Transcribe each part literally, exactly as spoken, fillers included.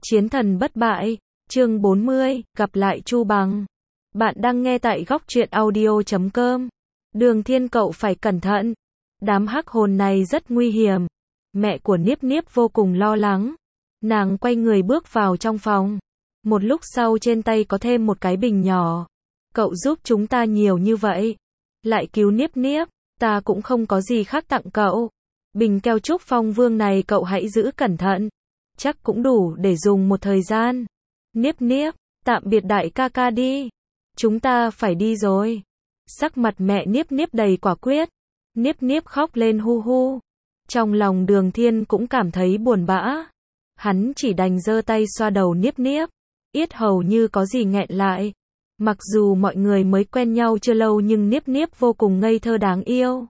Chiến thần bất bại, chương bốn mươi, gặp lại Chu Bằng. Bạn đang nghe tại góc truyện audio chấm com. Đường Thiên cậu phải cẩn thận. Đám hắc hồn này rất nguy hiểm. Mẹ của Niếp Niếp vô cùng lo lắng. Nàng quay người bước vào trong phòng. Một lúc sau trên tay có thêm một cái bình nhỏ. Cậu giúp chúng ta nhiều như vậy. Lại cứu Niếp Niếp, ta cũng không có gì khác tặng cậu. Bình keo trúc phong vương này cậu hãy giữ cẩn thận. Chắc cũng đủ để dùng một thời gian. Niếp Niếp, tạm biệt đại ca ca đi. Chúng ta phải đi rồi. Sắc mặt mẹ Niếp Niếp đầy quả quyết. Niếp Niếp khóc lên hu hu. Trong lòng Đường Thiên cũng cảm thấy buồn bã. Hắn chỉ đành giơ tay xoa đầu Niếp Niếp. Yết hầu như có gì nghẹn lại. Mặc dù mọi người mới quen nhau chưa lâu nhưng Niếp Niếp vô cùng ngây thơ đáng yêu.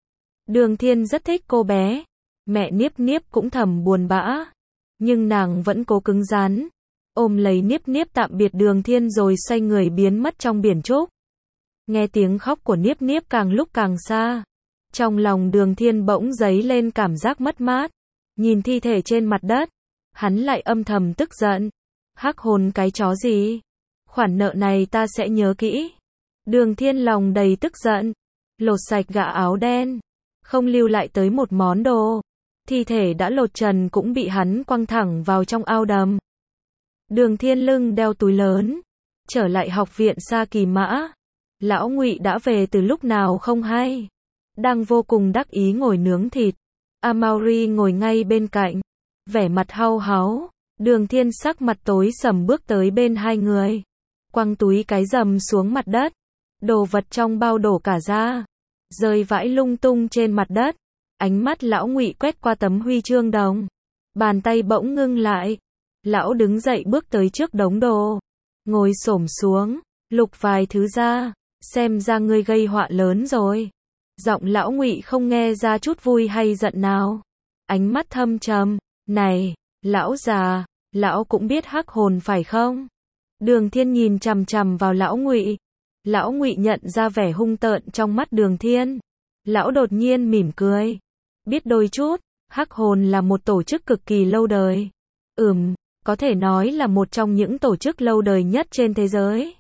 Đường Thiên rất thích cô bé. Mẹ Niếp Niếp cũng thầm buồn bã. Nhưng nàng vẫn cố cứng rắn. Ôm lấy Niếp Niếp tạm biệt Đường Thiên rồi xoay người biến mất trong biển trúc. Nghe tiếng khóc của Niếp Niếp càng lúc càng xa. Trong lòng Đường Thiên bỗng dấy lên cảm giác mất mát. Nhìn thi thể trên mặt đất. Hắn lại âm thầm tức giận. Hắc hồn cái chó gì? Khoản nợ này ta sẽ nhớ kỹ. Đường Thiên lòng đầy tức giận. Lột sạch gã áo đen. Không lưu lại tới một món đồ. Thi thể đã lột trần cũng bị hắn quăng thẳng vào trong ao đầm. Đường Thiên lưng đeo túi lớn. Trở lại học viện Sa Kỳ Mã. Lão Ngụy đã về từ lúc nào không hay. Đang vô cùng đắc ý ngồi nướng thịt. Amaury ngồi ngay bên cạnh. Vẻ mặt hau háu. Đường Thiên sắc mặt tối sầm bước tới bên hai người. Quăng túi cái rầm xuống mặt đất. Đồ vật trong bao đổ cả ra. Rơi vãi lung tung trên mặt đất. Ánh mắt lão Ngụy quét qua tấm huy chương đồng. Bàn tay bỗng ngưng lại. Lão đứng dậy bước tới trước đống đồ. Ngồi xổm xuống. Lục vài thứ ra. Xem ra ngươi gây họa lớn rồi. Giọng lão Ngụy không nghe ra chút vui hay giận nào. Ánh mắt thâm trầm. Này, lão già. Lão cũng biết hắc hồn phải không? Đường Thiên nhìn chằm chằm vào lão Ngụy. Lão Ngụy nhận ra vẻ hung tợn trong mắt Đường Thiên. Lão đột nhiên mỉm cười. Biết đôi chút, hắc hồn là một tổ chức cực kỳ lâu đời. Ừm, có thể nói là một trong những tổ chức lâu đời nhất trên thế giới.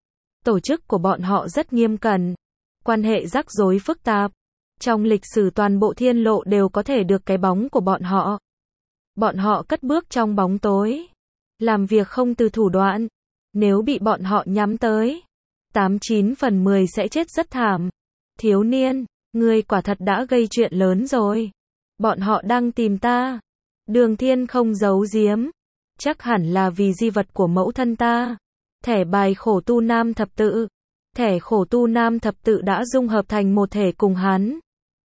Tổ chức của bọn họ rất nghiêm cẩn. Quan hệ rắc rối phức tạp. Trong lịch sử toàn bộ thiên lộ đều có thể được cái bóng của bọn họ. Bọn họ cất bước trong bóng tối. Làm việc không từ thủ đoạn. Nếu bị bọn họ nhắm tới, tám chín phần mười sẽ chết rất thảm. Thiếu niên, ngươi quả thật đã gây chuyện lớn rồi. Bọn họ đang tìm ta. Đường Thiên không giấu giếm. Chắc hẳn là vì di vật của mẫu thân ta. Thẻ bài khổ tu nam thập tự. Thẻ khổ tu nam thập tự đã dung hợp thành một thể cùng hắn.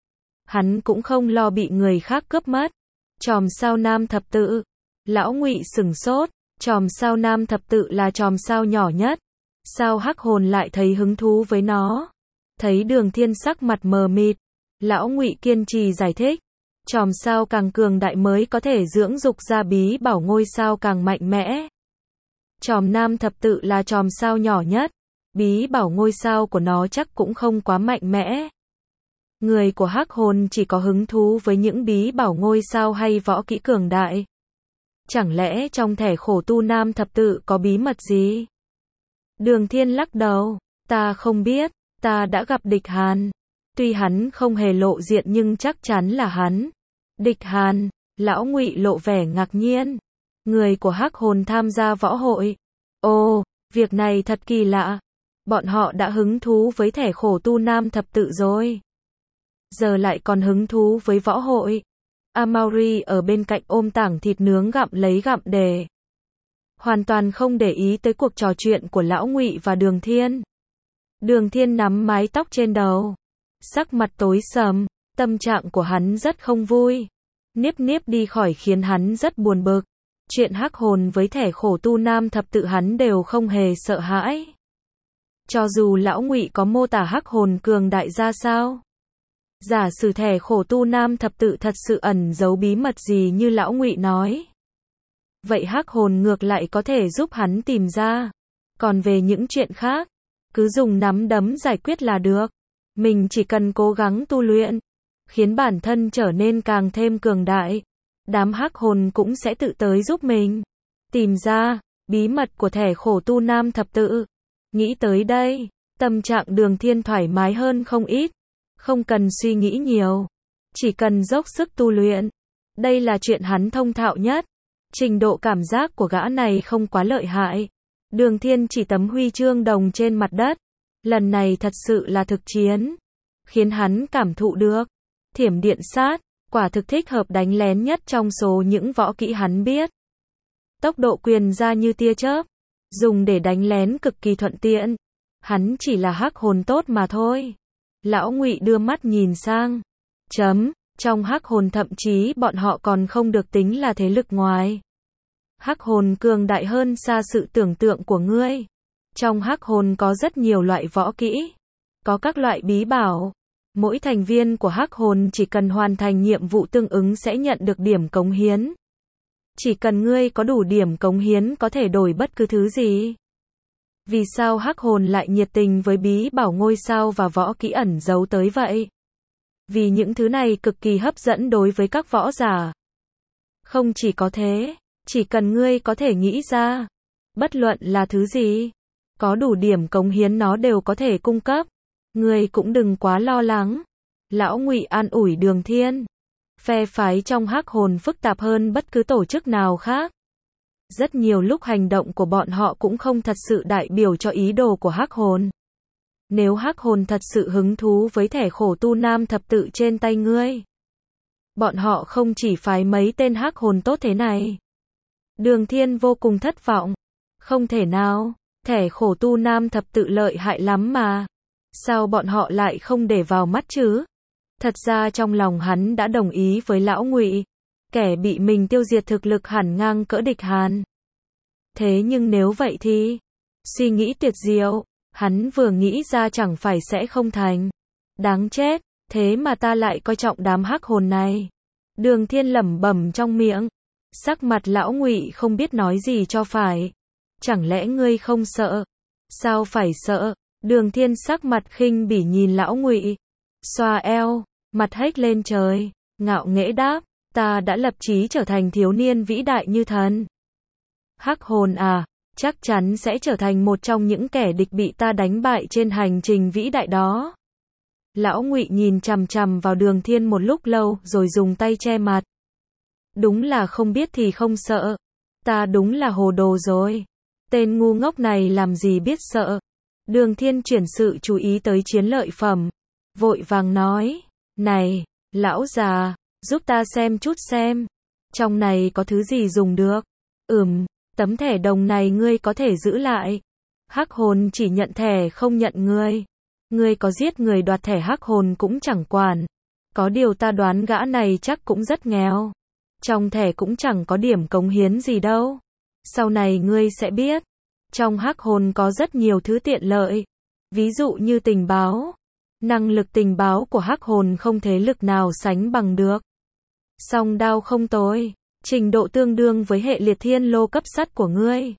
Hắn cũng không lo bị người khác cướp mất. Chòm sao nam thập tự. Lão Ngụy sửng sốt. Chòm sao nam thập tự là chòm sao nhỏ nhất. Sao hắc hồn lại thấy hứng thú với nó? Thấy Đường Thiên sắc mặt mờ mịt. Lão Ngụy kiên trì giải thích. Chòm sao càng cường đại mới có thể dưỡng dục ra bí bảo ngôi sao càng mạnh mẽ. Chòm nam thập tự là chòm sao nhỏ nhất. Bí bảo ngôi sao của nó chắc cũng không quá mạnh mẽ. Người của hắc hồn chỉ có hứng thú với những bí bảo ngôi sao hay võ kỹ cường đại. Chẳng lẽ trong thẻ khổ tu nam thập tự có bí mật gì? Đường Thiên lắc đầu. Ta không biết. Ta đã gặp Địch Hàn. Tuy hắn không hề lộ diện nhưng chắc chắn là hắn. Địch Hàn. Lão Ngụy lộ vẻ ngạc nhiên. Người của hắc hồn tham gia võ hội. Ồ, việc này thật kỳ lạ. Bọn họ đã hứng thú với thẻ khổ tu nam thập tự rồi. Giờ lại còn hứng thú với võ hội. Amaury ở bên cạnh ôm tảng thịt nướng gặm lấy gặm để. Hoàn toàn không để ý tới cuộc trò chuyện của lão Ngụy và Đường Thiên. Đường Thiên nắm mái tóc trên đầu. Sắc mặt tối sầm. Tâm trạng của hắn rất không vui. Niếp Niếp đi khỏi khiến hắn rất buồn bực. Chuyện hắc hồn với thẻ khổ tu nam thập tự hắn đều không hề sợ hãi. Cho dù lão Ngụy có mô tả hắc hồn cường đại ra sao. Giả sử thẻ khổ tu nam thập tự thật sự ẩn giấu bí mật gì như lão Ngụy nói. Vậy hắc hồn ngược lại có thể giúp hắn tìm ra. Còn về những chuyện khác, cứ dùng nắm đấm giải quyết là được. Mình chỉ cần cố gắng tu luyện, khiến bản thân trở nên càng thêm cường đại. Đám hắc hồn cũng sẽ tự tới giúp mình. Tìm ra bí mật của thẻ khổ tu nam thập tự. Nghĩ tới đây, tâm trạng Đường Thiên thoải mái hơn không ít. Không cần suy nghĩ nhiều, chỉ cần dốc sức tu luyện. Đây là chuyện hắn thông thạo nhất. Trình độ cảm giác của gã này không quá lợi hại. Đường Thiên chỉ tấm huy chương đồng trên mặt đất. Lần này thật sự là thực chiến, khiến hắn cảm thụ được. Thiểm điện sát, quả thực thích hợp đánh lén nhất trong số những võ kỹ hắn biết. Tốc độ quyền ra như tia chớp, dùng để đánh lén cực kỳ thuận tiện. Hắn chỉ là hắc hồn tốt mà thôi. Lão Ngụy đưa mắt nhìn sang. Chấm, trong hắc hồn thậm chí bọn họ còn không được tính là thế lực ngoài. Hắc hồn cường đại hơn xa sự tưởng tượng của ngươi. Trong hắc hồn có rất nhiều loại võ kỹ, có các loại bí bảo. Mỗi thành viên của hắc hồn chỉ cần hoàn thành nhiệm vụ tương ứng sẽ nhận được điểm cống hiến. Chỉ cần ngươi có đủ điểm cống hiến có thể đổi bất cứ thứ gì. Vì sao hắc hồn lại nhiệt tình với bí bảo ngôi sao và võ kỹ ẩn giấu tới vậy? Vì những thứ này cực kỳ hấp dẫn đối với các võ giả. Không chỉ có thế, chỉ cần ngươi có thể nghĩ ra, bất luận là thứ gì, có đủ điểm cống hiến nó đều có thể cung cấp. Ngươi cũng đừng quá lo lắng. Lão Ngụy an ủi Đường Thiên. Phe phái trong hắc hồn phức tạp hơn bất cứ tổ chức nào khác. Rất nhiều lúc hành động của bọn họ cũng không thật sự đại biểu cho ý đồ của hắc hồn. Nếu hắc hồn thật sự hứng thú với thẻ khổ tu nam thập tự trên tay ngươi, bọn họ không chỉ phái mấy tên hắc hồn tốt thế này. Đường Thiên vô cùng thất vọng. Không thể nào, thẻ khổ tu nam thập tự lợi hại lắm mà. Sao bọn họ lại không để vào mắt chứ? Thật ra trong lòng hắn đã đồng ý với Lão Ngụy. Kẻ bị mình tiêu diệt thực lực hẳn ngang cỡ địch Hàn. Thế nhưng nếu vậy thì, suy nghĩ tuyệt diệu, hắn vừa nghĩ ra chẳng phải sẽ không thành. Đáng chết, thế mà ta lại coi trọng đám hắc hồn này. Đường Thiên lẩm bẩm trong miệng. Sắc mặt Lão Ngụy không biết nói gì cho phải. Chẳng lẽ ngươi không sợ? Sao phải sợ? Đường Thiên sắc mặt khinh bỉ nhìn Lão Ngụy, xoa eo, mặt hếch lên trời, ngạo nghễ đáp, ta đã lập chí trở thành thiếu niên vĩ đại như thần. Hắc hồn à, chắc chắn sẽ trở thành một trong những kẻ địch bị ta đánh bại trên hành trình vĩ đại đó. Lão Ngụy nhìn chằm chằm vào Đường Thiên một lúc lâu rồi dùng tay che mặt. Đúng là không biết thì không sợ. Ta đúng là hồ đồ rồi. Tên ngu ngốc này làm gì biết sợ. Đường Thiên chuyển sự chú ý tới chiến lợi phẩm. Vội vàng nói, này, lão già, giúp ta xem chút xem. Trong này có thứ gì dùng được? Ừm, tấm thẻ đồng này ngươi có thể giữ lại. Hắc hồn chỉ nhận thẻ không nhận ngươi. Ngươi có giết người đoạt thẻ hắc hồn cũng chẳng quản. Có điều ta đoán gã này chắc cũng rất nghèo. Trong thẻ cũng chẳng có điểm cống hiến gì đâu. Sau này ngươi sẽ biết. Trong hắc hồn có rất nhiều thứ tiện lợi. Ví dụ như tình báo. Năng lực tình báo của hắc hồn không thế lực nào sánh bằng được. Song đao không tồi. Trình độ tương đương với hệ liệt thiên lô cấp sắt của ngươi.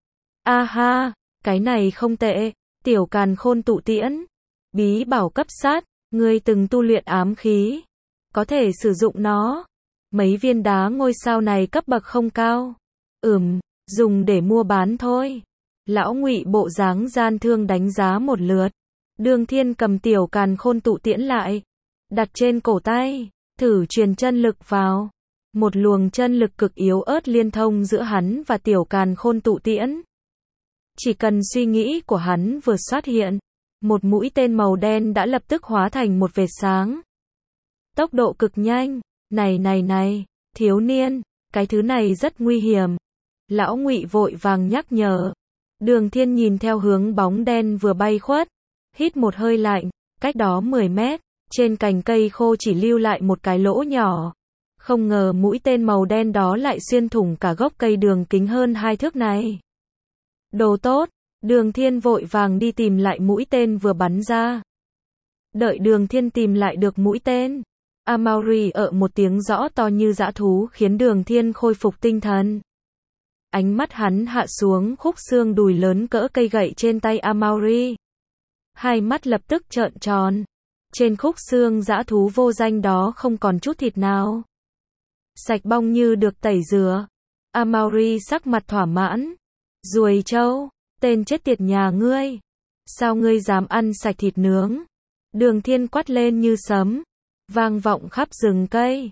A ha, cái này không tệ. Tiểu càn khôn tụ tiễn. Bí bảo cấp sắt. Ngươi từng tu luyện ám khí. Có thể sử dụng nó. Mấy viên đá ngôi sao này cấp bậc không cao. Ừm, dùng để mua bán thôi. Lão Ngụy bộ dáng gian thương đánh giá một lượt. Đường Thiên cầm tiểu càn khôn tụ tiễn lại, đặt trên cổ tay, thử truyền chân lực vào. Một luồng chân lực cực yếu ớt liên thông giữa hắn và tiểu càn khôn tụ tiễn. Chỉ cần suy nghĩ của hắn vừa xuất hiện, một mũi tên màu đen đã lập tức hóa thành một vệt sáng. Tốc độ cực nhanh. Này này này, thiếu niên, cái thứ này rất nguy hiểm. Lão Ngụy vội vàng nhắc nhở. Đường Thiên nhìn theo hướng bóng đen vừa bay khuất, hít một hơi lạnh, cách đó mười mét, trên cành cây khô chỉ lưu lại một cái lỗ nhỏ. Không ngờ mũi tên màu đen đó lại xuyên thủng cả gốc cây đường kính hơn hai thước này. Đồ tốt, Đường Thiên vội vàng đi tìm lại mũi tên vừa bắn ra. Đợi Đường Thiên tìm lại được mũi tên, Amauri ợ một tiếng rõ to như dã thú khiến Đường Thiên khôi phục tinh thần. Ánh mắt hắn hạ xuống khúc xương đùi lớn cỡ cây gậy trên tay Amauri. Hai mắt lập tức trợn tròn. Trên khúc xương dã thú vô danh đó không còn chút thịt nào. Sạch bong như được tẩy rửa. Amaury sắc mặt thỏa mãn. Ruồi trâu, tên chết tiệt nhà ngươi. Sao ngươi dám ăn sạch thịt nướng? Đường Thiên quát lên như sấm, vang vọng khắp rừng cây.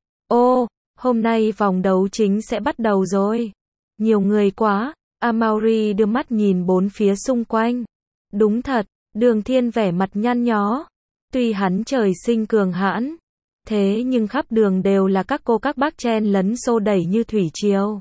Ô, hôm nay vòng đấu chính sẽ bắt đầu rồi. Nhiều người quá. Amaury đưa mắt nhìn bốn phía xung quanh. Đúng thật, Đường Thiên vẻ mặt nhăn nhó. Tuy hắn trời sinh cường hãn, thế nhưng khắp đường đều là các cô các bác chen lấn xô đẩy như thủy triều.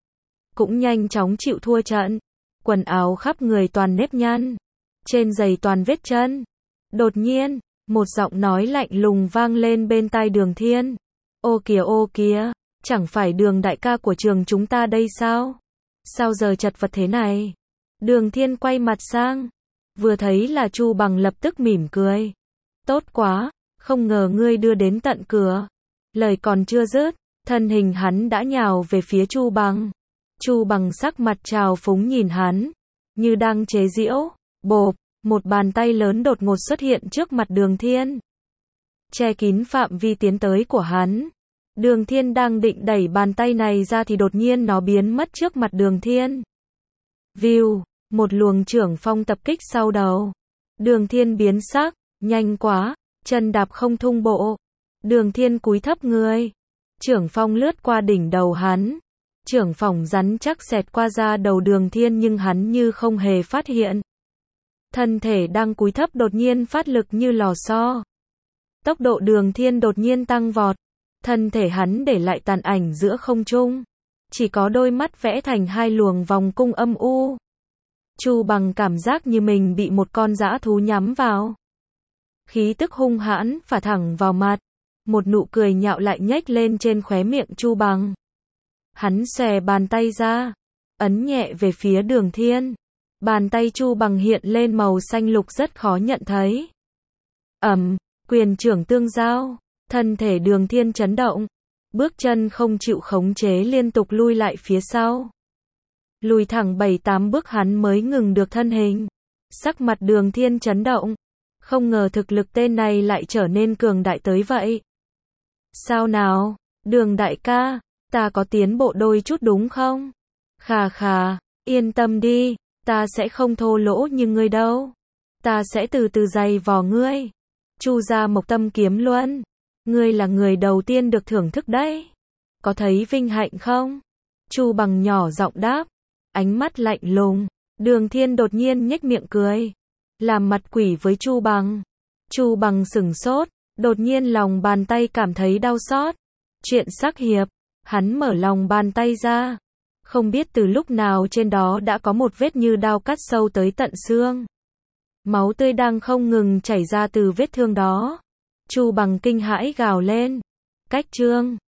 Cũng nhanh chóng chịu thua trận. Quần áo khắp người toàn nếp nhăn, trên giày toàn vết chân. Đột nhiên, một giọng nói lạnh lùng vang lên bên tai Đường Thiên. Ô kìa ô kìa, chẳng phải Đường đại ca của trường chúng ta đây sao? Sao giờ chật vật thế này? Đường Thiên quay mặt sang, vừa thấy là Chu Bằng lập tức mỉm cười. Tốt quá, không ngờ ngươi đưa đến tận cửa. Lời còn chưa dứt, thân hình hắn đã nhào về phía Chu Bằng. Chu Bằng sắc mặt trào phúng nhìn hắn, như đang chế giễu. Bộp, một bàn tay lớn đột ngột xuất hiện trước mặt Đường Thiên, che kín phạm vi tiến tới của hắn. Đường Thiên đang định đẩy bàn tay này ra thì đột nhiên nó biến mất trước mặt Đường Thiên. View, một luồng trưởng phong tập kích sau đầu. Đường Thiên biến sắc, nhanh quá, chân đạp không thung bộ. Đường Thiên cúi thấp người, trưởng phong lướt qua đỉnh đầu hắn. Trưởng phong rắn chắc xẹt qua da đầu Đường Thiên nhưng hắn như không hề phát hiện. Thân thể đang cúi thấp đột nhiên phát lực như lò xo. Tốc độ Đường Thiên đột nhiên tăng vọt. Thân thể hắn để lại tàn ảnh giữa không trung. Chỉ có đôi mắt vẽ thành hai luồng vòng cung âm u. Chu Bằng cảm giác như mình bị một con dã thú nhắm vào. Khí tức hung hãn phả thẳng vào mặt. Một nụ cười nhạo lại nhếch lên trên khóe miệng Chu Bằng. Hắn xòe bàn tay ra, ấn nhẹ về phía Đường Thiên. Bàn tay Chu Bằng hiện lên màu xanh lục rất khó nhận thấy. Ầm, quyền trưởng tương giao, thân thể Đường Thiên chấn động, bước chân không chịu khống chế liên tục lui lại phía sau. Lùi thẳng bảy tám bước hắn mới ngừng được thân hình. Sắc mặt Đường Thiên chấn động, không ngờ thực lực tên này lại trở nên cường đại tới vậy. Sao nào, Đường đại ca, ta có tiến bộ đôi chút đúng không? Khà khà, yên tâm đi, ta sẽ không thô lỗ như ngươi đâu. Ta sẽ từ từ dày vò ngươi. Chu gia Mộc Tâm Kiếm Luân, ngươi là người đầu tiên được thưởng thức đấy. Có thấy vinh hạnh không? Chu Bằng nhỏ giọng đáp, ánh mắt lạnh lùng. Đường Thiên đột nhiên nhếch miệng cười, làm mặt quỷ với Chu Bằng. Chu Bằng sửng sốt, đột nhiên lòng bàn tay cảm thấy đau xót. Chuyện sắc hiệp, hắn mở lòng bàn tay ra. Không biết từ lúc nào trên đó đã có một vết như đao cắt sâu tới tận xương. Máu tươi đang không ngừng chảy ra từ vết thương đó. Chu Bằng kinh hãi gào lên. Cách chương